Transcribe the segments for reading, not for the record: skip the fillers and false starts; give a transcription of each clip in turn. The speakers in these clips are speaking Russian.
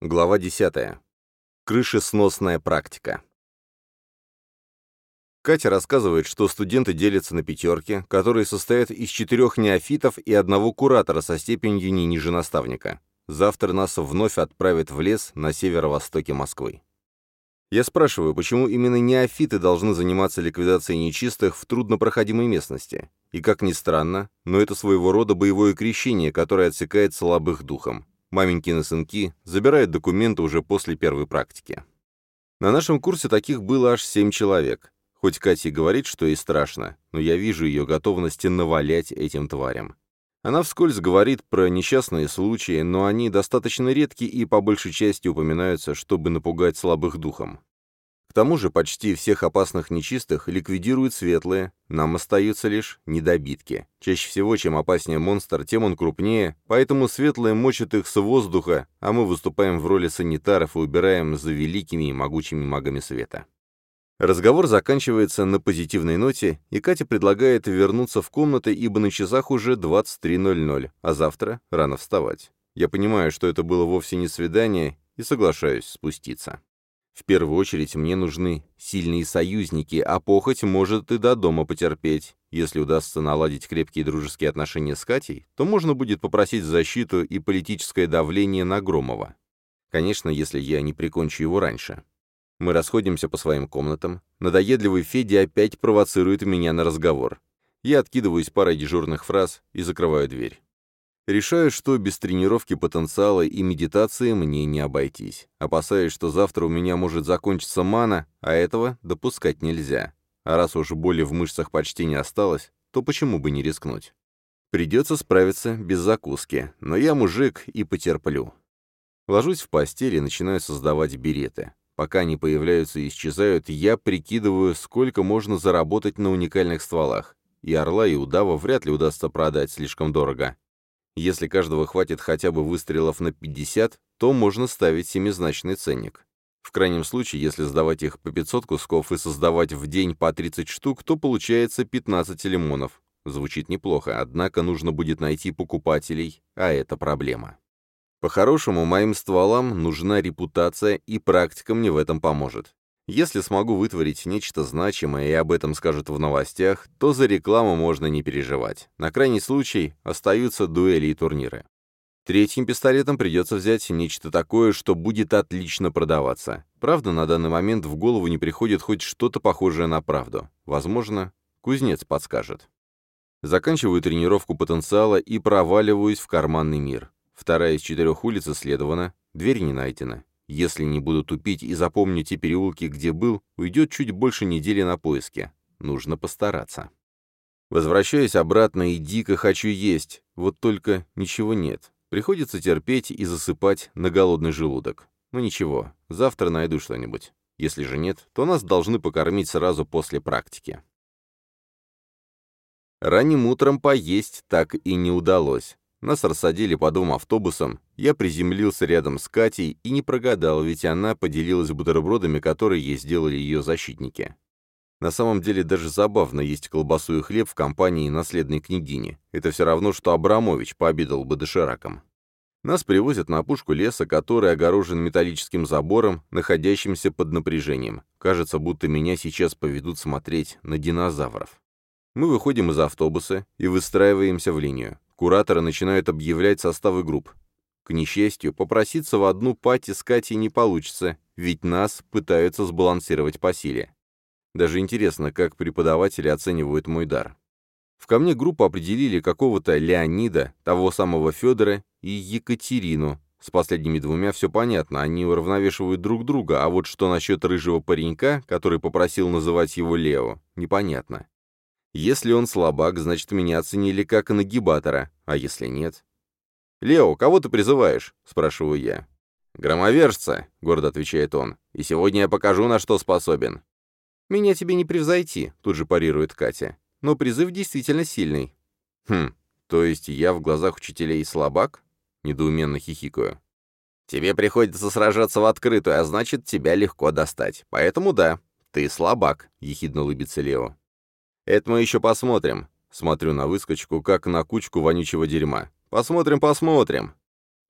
Глава 10. Крышесносная практика. Катя рассказывает, что студенты делятся на пятерки, которые состоят из 4 неофитов и одного куратора со степенью не ниже наставника. Завтра нас вновь отправят в лес на северо-востоке Москвы. Я спрашиваю, почему именно неофиты должны заниматься ликвидацией нечистых в труднопроходимой местности. И как ни странно, но это своего рода боевое крещение, которое отсекает слабых духом. Маменькины сынки забирают документы уже после первой практики. На нашем курсе таких было аж 7 человек. Хоть Катя и говорит, что ей страшно, но я вижу ее готовность навалять этим тварям. Она вскользь говорит про несчастные случаи, но они достаточно редки и по большей части упоминаются, чтобы напугать слабых духом. К тому же почти всех опасных нечистых ликвидируют светлые, нам остаются лишь недобитки. Чаще всего, чем опаснее монстр, тем он крупнее, поэтому светлые мочат их с воздуха, а мы выступаем в роли санитаров и убираем за великими и могучими магами света. Разговор заканчивается на позитивной ноте, и Катя предлагает вернуться в комнаты, ибо на часах уже 23:00, а завтра рано вставать. Я понимаю, что это было вовсе не свидание, и соглашаюсь спуститься. В первую очередь мне нужны сильные союзники, а похоть может и до дома потерпеть. Если удастся наладить крепкие дружеские отношения с Катей, то можно будет попросить защиту и политическое давление на Громова. Конечно, если я не прикончу его раньше. Мы расходимся по своим комнатам. Надоедливый Федя опять провоцирует меня на разговор. Я откидываюсь парой дежурных фраз и закрываю дверь. Решаю, что без тренировки потенциала и медитации мне не обойтись. Опасаюсь, что завтра у меня может закончиться мана, а этого допускать нельзя. А раз уж боли в мышцах почти не осталось, то почему бы не рискнуть? Придется справиться без закуски, но я мужик и потерплю. Ложусь в постель и начинаю создавать береты. Пока они появляются и исчезают, я прикидываю, сколько можно заработать на уникальных стволах. И орла, и удава вряд ли удастся продать слишком дорого. Если каждого хватит хотя бы выстрелов на 50, то можно ставить семизначный ценник. В крайнем случае, если сдавать их по 500 кусков и создавать в день по 30 штук, то получается 15 лимонов. Звучит неплохо, однако нужно будет найти покупателей, а это проблема. По-хорошему, моим стволам нужна репутация, и практика мне в этом поможет. Если смогу вытворить нечто значимое и об этом скажут в новостях, то за рекламу можно не переживать. На крайний случай остаются дуэли и турниры. Третьим пистолетом придется взять нечто такое, что будет отлично продаваться. Правда, на данный момент в голову не приходит хоть что-то похожее на правду. Возможно, кузнец подскажет. Заканчиваю тренировку потенциала и проваливаюсь в карманный мир. 2 из 4 улиц исследована, дверь не найдена. Если не буду тупить и запомню те переулки, где был, уйдет чуть больше недели на поиски. Нужно постараться. Возвращаюсь обратно и дико хочу есть, вот только ничего нет. Приходится терпеть и засыпать на голодный желудок. Ну ничего, завтра найду что-нибудь. Если же нет, то нас должны покормить сразу после практики. Ранним утром поесть так и не удалось. Нас рассадили по 2 автобусам, я приземлился рядом с Катей и не прогадал, ведь она поделилась бутербродами, которые ей сделали ее защитники. На самом деле даже забавно есть колбасу и хлеб в компании наследной княгини. Это все равно, что Абрамович пообедал бы дошираком. Нас привозят на опушку леса, который огорожен металлическим забором, находящимся под напряжением. Кажется, будто меня сейчас поведут смотреть на динозавров. Мы выходим из автобуса и выстраиваемся в линию. Кураторы начинают объявлять составы групп. К несчастью, попроситься в одну пати с Катей не получится, ведь нас пытаются сбалансировать по силе. Даже интересно, как преподаватели оценивают мой дар. В ко мне группу определили какого-то Леонида, того самого Федора и Екатерину. С последними 2 все понятно, они уравновешивают друг друга, а вот что насчет рыжего паренька, который попросил называть его Лео, непонятно. Если он слабак, значит, меня оценили как нагибатора, а если нет? «Лео, кого ты призываешь?» — спрашиваю я. «Громовержца», — гордо отвечает он, — «и сегодня я покажу, на что способен». «Меня тебе не превзойти», — тут же парирует Катя, — «но призыв действительно сильный». То есть я в глазах учителей слабак?» — недоуменно хихикаю. «Тебе приходится сражаться в открытую, а значит, тебя легко достать. Поэтому да, ты слабак», — ехидно улыбится Лео. «Это мы еще посмотрим». Смотрю на выскочку, как на кучку вонючего дерьма. «Посмотрим, посмотрим».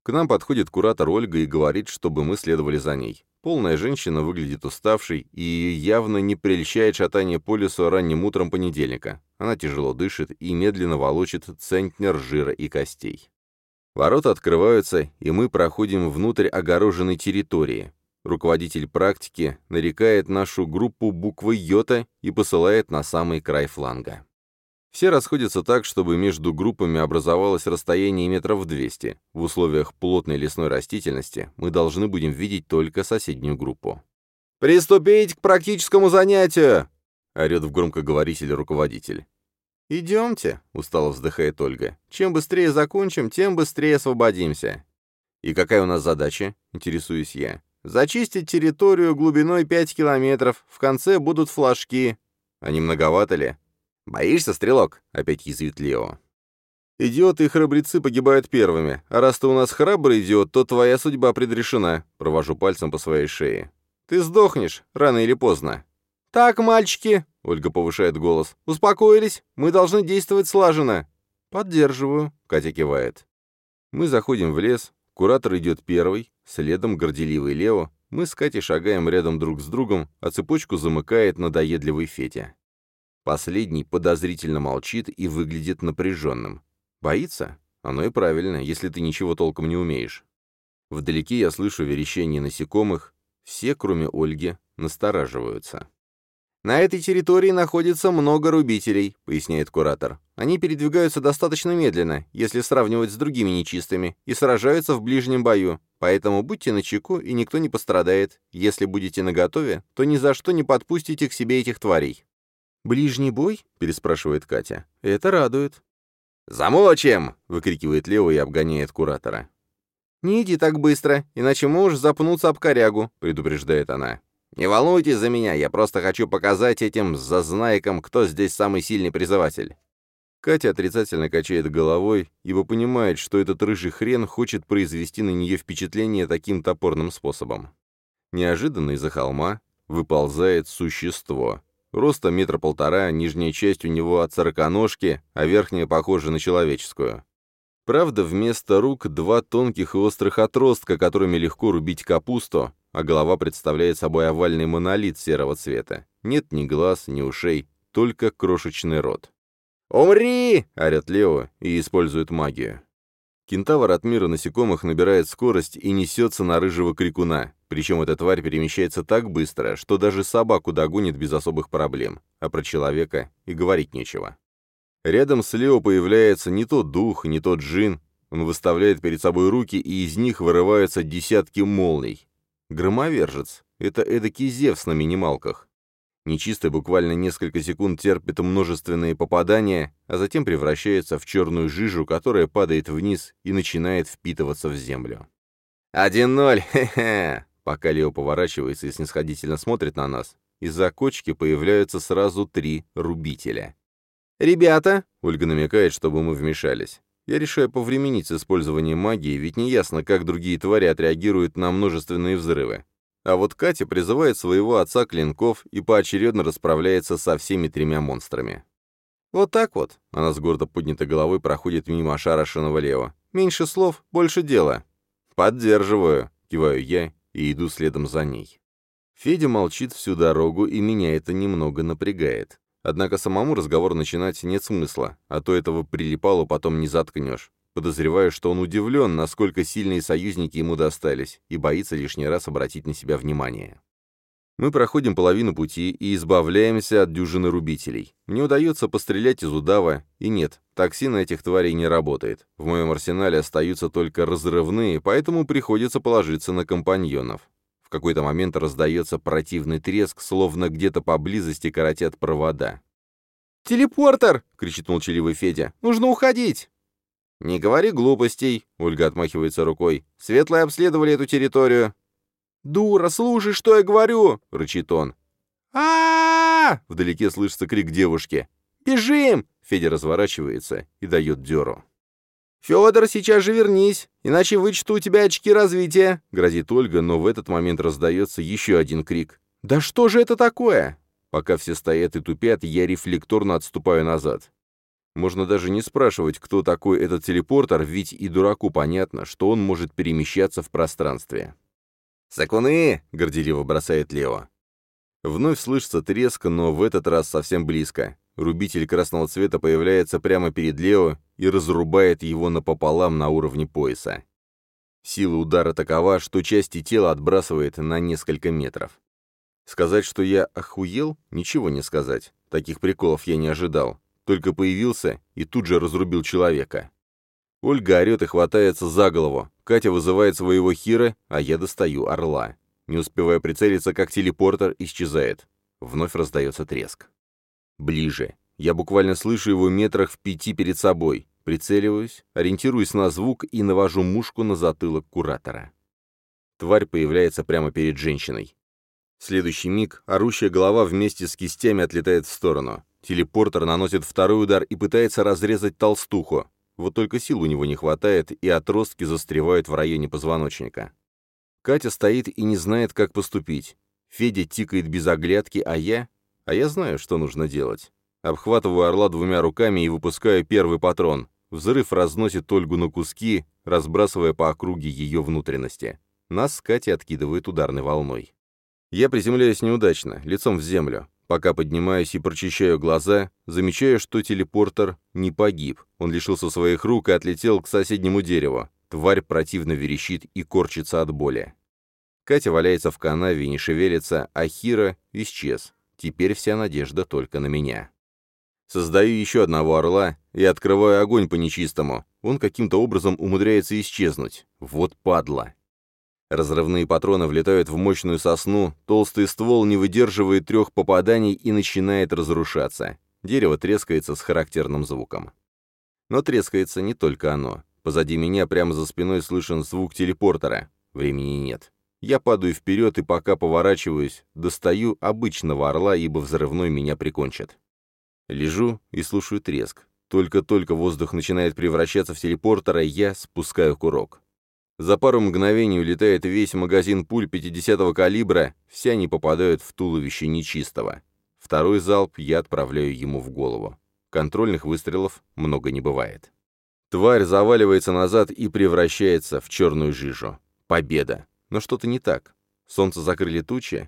К нам подходит куратор Ольга и говорит, чтобы мы следовали за ней. Полная женщина выглядит уставшей и явно не прельщает шатание по лесу ранним утром понедельника. Она тяжело дышит и медленно волочит центнер жира и костей. Ворота открываются, и мы проходим внутрь огороженной территории. Руководитель практики нарекает нашу группу буквой йота и посылает на самый край фланга. Все расходятся так, чтобы между группами образовалось расстояние метров 200. В условиях плотной лесной растительности мы должны будем видеть только соседнюю группу. «Приступить к практическому занятию!» — орёт в громкоговоритель руководитель. «Идемте», — устало вздыхает Ольга. «Чем быстрее закончим, тем быстрее освободимся». «И какая у нас задача?» — интересуюсь я. «Зачистить территорию глубиной 5 километров. В конце будут флажки. А не многовато ли?» «Боишься, стрелок?» — опять язвит Лео. «Идиоты и храбрецы погибают первыми, а раз ты у нас храбрый идиот, то твоя судьба предрешена», — провожу пальцем по своей шее. «Ты сдохнешь, рано или поздно». «Так, мальчики», — Ольга повышает голос, — «успокоились, мы должны действовать слаженно». «Поддерживаю», — Катя кивает. Мы заходим в лес, куратор идет первый, следом горделивый Лео, мы с Катей шагаем рядом друг с другом, а цепочку замыкает надоедливый Федя. Последний подозрительно молчит и выглядит напряженным. Боится? Оно и правильно, если ты ничего толком не умеешь. Вдалеке я слышу верещание насекомых. Все, кроме Ольги, настораживаются. «На этой территории находится много рубителей», — поясняет куратор. «Они передвигаются достаточно медленно, если сравнивать с другими нечистыми, и сражаются в ближнем бою. Поэтому будьте начеку, и никто не пострадает. Если будете наготове, то ни за что не подпустите к себе этих тварей». «Ближний бой?» — переспрашивает Катя. «Это радует». «Замочим!» — выкрикивает Лео и обгоняет куратора. «Не иди так быстро, иначе можешь запнуться об корягу», — предупреждает она. «Не волнуйтесь за меня, я просто хочу показать этим зазнайкам, кто здесь самый сильный призыватель». Катя отрицательно качает головой, ибо понимает, что этот рыжий хрен хочет произвести на нее впечатление таким топорным способом. Неожиданно из-за холма выползает существо. Роста 1,5 метра, нижняя часть у него от сороконожки, а верхняя похожа на человеческую. Правда, вместо рук 2 тонких и острых отростка, которыми легко рубить капусту, а голова представляет собой овальный монолит серого цвета. Нет ни глаз, ни ушей, только крошечный рот. «Умри!» — орёт Лео и использует магию. Кентавр от мира насекомых набирает скорость и несется на рыжего крикуна, причем эта тварь перемещается так быстро, что даже собаку догонит без особых проблем, а про человека и говорить нечего. Рядом с Лео появляется не тот дух, не тот джин, он выставляет перед собой руки, и из них вырываются десятки молний. Громовержец — это эдакий Зевс на минималках. Нечистый буквально несколько секунд терпит множественные попадания, а затем превращается в черную жижу, которая падает вниз и начинает впитываться в землю. 1-0, хе-хе! Пока Лео поворачивается и снисходительно смотрит на нас, из-за кочки появляются сразу 3 рубителя. «Ребята!» — Ольга намекает, чтобы мы вмешались. Я решаю повременить с использованием магии, ведь неясно, как другие твари отреагируют на множественные взрывы. А вот Катя призывает своего отца клинков и поочередно расправляется со всеми 3 монстрами. «Вот так вот», — она с гордо поднятой головой проходит мимо ошарашенного Лео. «Меньше слов, больше дела». «Поддерживаю», — киваю я и иду следом за ней. Федя молчит всю дорогу, и меня это немного напрягает. Однако самому разговор начинать нет смысла, а то этого прилипалу потом не заткнешь. Подозреваю, что он удивлен, насколько сильные союзники ему достались, и боится лишний раз обратить на себя внимание. Мы проходим половину пути и избавляемся от дюжины рубителей. Мне удается пострелять из удава, и нет, токсин этих тварей не работает. В моем арсенале остаются только разрывные, поэтому приходится положиться на компаньонов. В какой-то момент раздается противный треск, словно где-то поблизости коротят провода. «Телепортер!» — кричит молчаливый Федя. «Нужно уходить!» «Не говори глупостей», — Ольга отмахивается рукой. «Светлые обследовали эту территорию». «Дура, слушай, что я говорю!» — рычит он. а Вдалеке слышится крик девушки. «Бежим!» — Федя разворачивается и дает дёру. «Федор, сейчас же вернись, иначе вычту у тебя очки развития», — грозит Ольга, но в этот момент раздается еще один крик. «Да что же это такое?» Пока все стоят и тупят, я рефлекторно отступаю назад. Можно даже не спрашивать, кто такой этот телепортер, ведь и дураку понятно, что он может перемещаться в пространстве. «Сакуны!» — горделиво бросает Лео. Вновь слышится треск, но в этот раз совсем близко. Рубитель красного цвета появляется прямо перед Лео и разрубает его напополам на уровне пояса. Сила удара такова, что части тела отбрасывает на несколько метров. Сказать, что я охуел, ничего не сказать. Таких приколов я не ожидал. Только появился и тут же разрубил человека. Ольга орет и хватается за голову. Катя вызывает своего Хира, а я достаю орла. Не успевая прицелиться, как телепортер исчезает. Вновь раздается треск. Ближе. Я буквально слышу его метрах в 5 перед собой. Прицеливаюсь, ориентируюсь на звук и навожу мушку на затылок куратора. Тварь появляется прямо перед женщиной. В следующий миг орущая голова вместе с кистями отлетает в сторону. Телепортер наносит второй удар и пытается разрезать толстуху. Вот только сил у него не хватает, и отростки застревают в районе позвоночника. Катя стоит и не знает, как поступить. Федя тикает без оглядки, а я знаю, что нужно делать. Обхватываю орла двумя руками и выпускаю первый патрон. Взрыв разносит Ольгу на куски, разбрасывая по округе ее внутренности. Нас с Катей откидывает ударной волной. Я приземляюсь неудачно, лицом в землю. Пока поднимаюсь и прочищаю глаза, замечаю, что телепортер не погиб. Он лишился своих рук и отлетел к соседнему дереву. Тварь противно верещит и корчится от боли. Катя валяется в канаве и не шевелится, а Хира исчез. Теперь вся надежда только на меня. Создаю еще одного орла и открываю огонь по нечистому. Он каким-то образом умудряется исчезнуть. Вот падла. Разрывные патроны влетают в мощную сосну, толстый ствол не выдерживает 3 попаданий и начинает разрушаться. Дерево трескается с характерным звуком. Но трескается не только оно. Позади меня прямо за спиной слышен звук телепортера. Времени нет. Я падаю вперед и пока поворачиваюсь, достаю обычного орла, ибо взрывной меня прикончит. Лежу и слушаю треск. Только-только воздух начинает превращаться в телепортера, я спускаю курок. За пару мгновений улетает весь магазин пуль 50-го калибра, все они попадают в туловище нечистого. Второй залп я отправляю ему в голову. Контрольных выстрелов много не бывает. Тварь заваливается назад и превращается в черную жижу. Победа. Но что-то не так. Солнце закрыли тучи.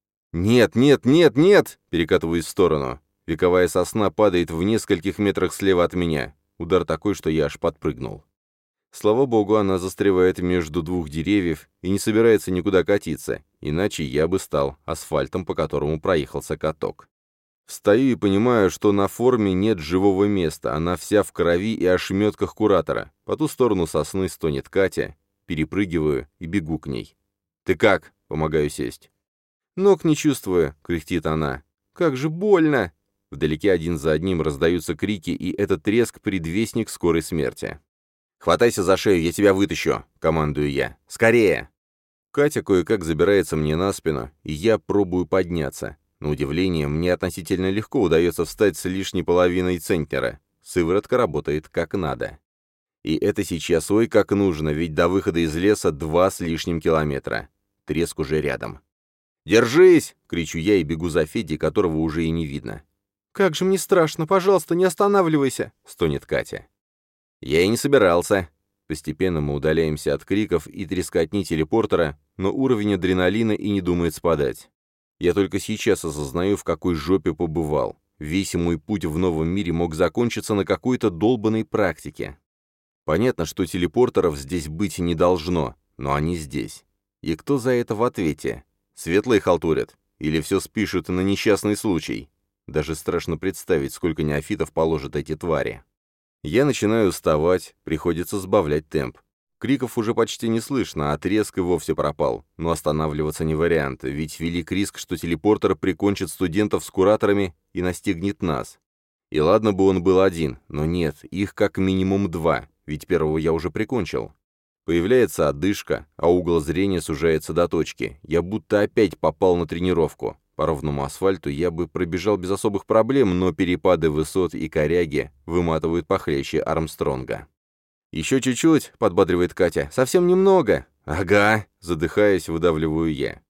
«Нет, нет, нет, нет!» Перекатываюсь в сторону. Вековая сосна падает в нескольких метрах слева от меня. Удар такой, что я аж подпрыгнул. Слава богу, она застревает между 2 деревьев и не собирается никуда катиться, иначе я бы стал асфальтом, по которому проехался каток. Встаю и понимаю, что на форме нет живого места, она вся в крови и ошметках куратора. По ту сторону сосны стонет Катя. Перепрыгиваю и бегу к ней. «Ты как?» — помогаю сесть. «Ног не чувствую», — кряхтит она. «Как же больно!» Вдалеке один за одним раздаются крики, и этот треск — предвестник скорой смерти. «Хватайся за шею, я тебя вытащу!» — командую я. «Скорее!» Катя кое-как забирается мне на спину, и я пробую подняться. На удивление, мне относительно легко удается встать с лишней половиной центнера. Сыворотка работает как надо. И это сейчас ой как нужно, ведь до выхода из леса 2 с лишним километра. Треск уже рядом. «Держись!» — кричу я и бегу за Федей, которого уже и не видно. «Как же мне страшно! Пожалуйста, не останавливайся!» — стонет Катя. Я и не собирался. Постепенно мы удаляемся от криков и трескотни телепортера, но уровень адреналина и не думает спадать. Я только сейчас осознаю, в какой жопе побывал. Весь мой путь в новом мире мог закончиться на какой-то долбанной практике. Понятно, что телепортеров здесь быть не должно, но они здесь. И кто за это в ответе? Светлые халтурят? Или все спишут на несчастный случай? Даже страшно представить, сколько неофитов положат эти твари. Я начинаю уставать, приходится сбавлять темп. Криков уже почти не слышно, а треск и вовсе пропал. Но останавливаться не вариант, ведь велик риск, что телепортер прикончит студентов с кураторами и настигнет нас. И ладно бы он был один, но нет, их как минимум 2, ведь первого я уже прикончил. Появляется одышка, а угол зрения сужается до точки. Я будто опять попал на тренировку. По ровному асфальту я бы пробежал без особых проблем, но перепады высот и коряги выматывают похлеще Армстронга. «Еще чуть-чуть», — подбадривает Катя, — «совсем немного». «Ага», — задыхаясь, выдавливаю я.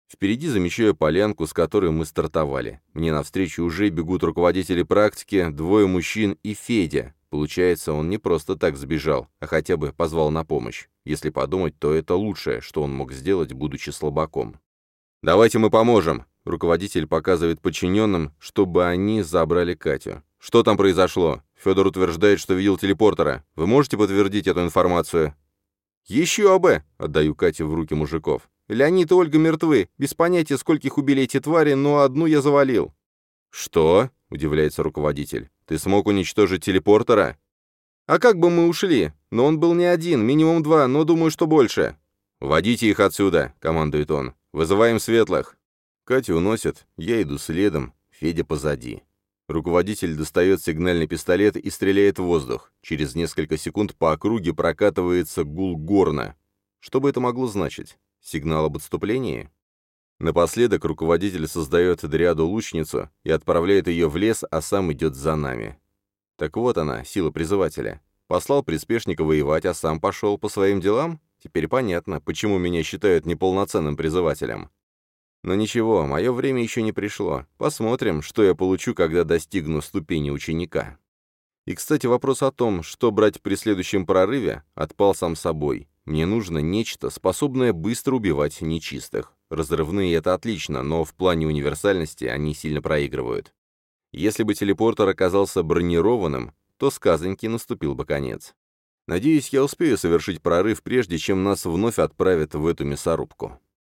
Впереди замечаю полянку, с которой мы стартовали. Мне навстречу уже бегут руководители практики, двое мужчин и Федя. Получается, он не просто так сбежал, а хотя бы позвал на помощь. Если подумать, то это лучшее, что он мог сделать, будучи слабаком. «Давайте мы поможем!» Руководитель показывает подчиненным, чтобы они забрали Катю. «Что там произошло? Федор утверждает, что видел телепортера. Вы можете подтвердить эту информацию?» «Еще бы!» — отдаю Катю в руки мужиков. «Леонид и Ольга мертвы. Без понятия, скольких убили эти твари, но одну я завалил». «Что?» — удивляется руководитель. «Ты смог уничтожить телепортера?» «А как бы мы ушли? Но он был не один, минимум 2, но думаю, что больше». «Водите их отсюда», — командует он. «Вызываем светлых». Катю уносят, я иду следом, Федя позади. Руководитель достает сигнальный пистолет и стреляет в воздух. Через несколько секунд по округе прокатывается гул горна. Что бы это могло значить? Сигнал об отступлении? Напоследок руководитель создает дриаду-лучницу и отправляет ее в лес, а сам идет за нами. Так вот она, сила призывателя. Послал приспешника воевать, а сам пошел по своим делам? Теперь понятно, почему меня считают неполноценным призывателем. Но ничего, мое время еще не пришло. Посмотрим, что я получу, когда достигну ступени ученика. И, кстати, вопрос о том, что брать при следующем прорыве, отпал сам собой. Мне нужно нечто, способное быстро убивать нечистых. Разрывные — это отлично, но в плане универсальности они сильно проигрывают. Если бы телепортер оказался бронированным, то сказоньке наступил бы конец. Надеюсь, я успею совершить прорыв, прежде чем нас вновь отправят в эту мясорубку.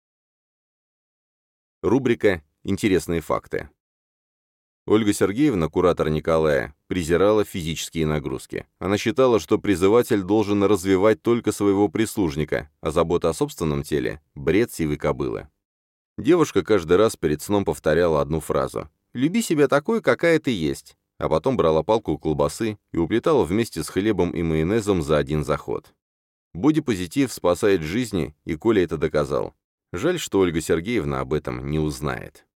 Рубрика «Интересные факты». Ольга Сергеевна, куратор Николая, презирала физические нагрузки. Она считала, что призыватель должен развивать только своего прислужника, а забота о собственном теле – бред сивой кобылы. Девушка каждый раз перед сном повторяла одну фразу: «Люби себя такой, какая ты есть», а потом брала палку колбасы и уплетала вместе с хлебом и майонезом за один заход. Бодипозитив спасает жизни, и Коля это доказал. Жаль, что Ольга Сергеевна об этом не узнает.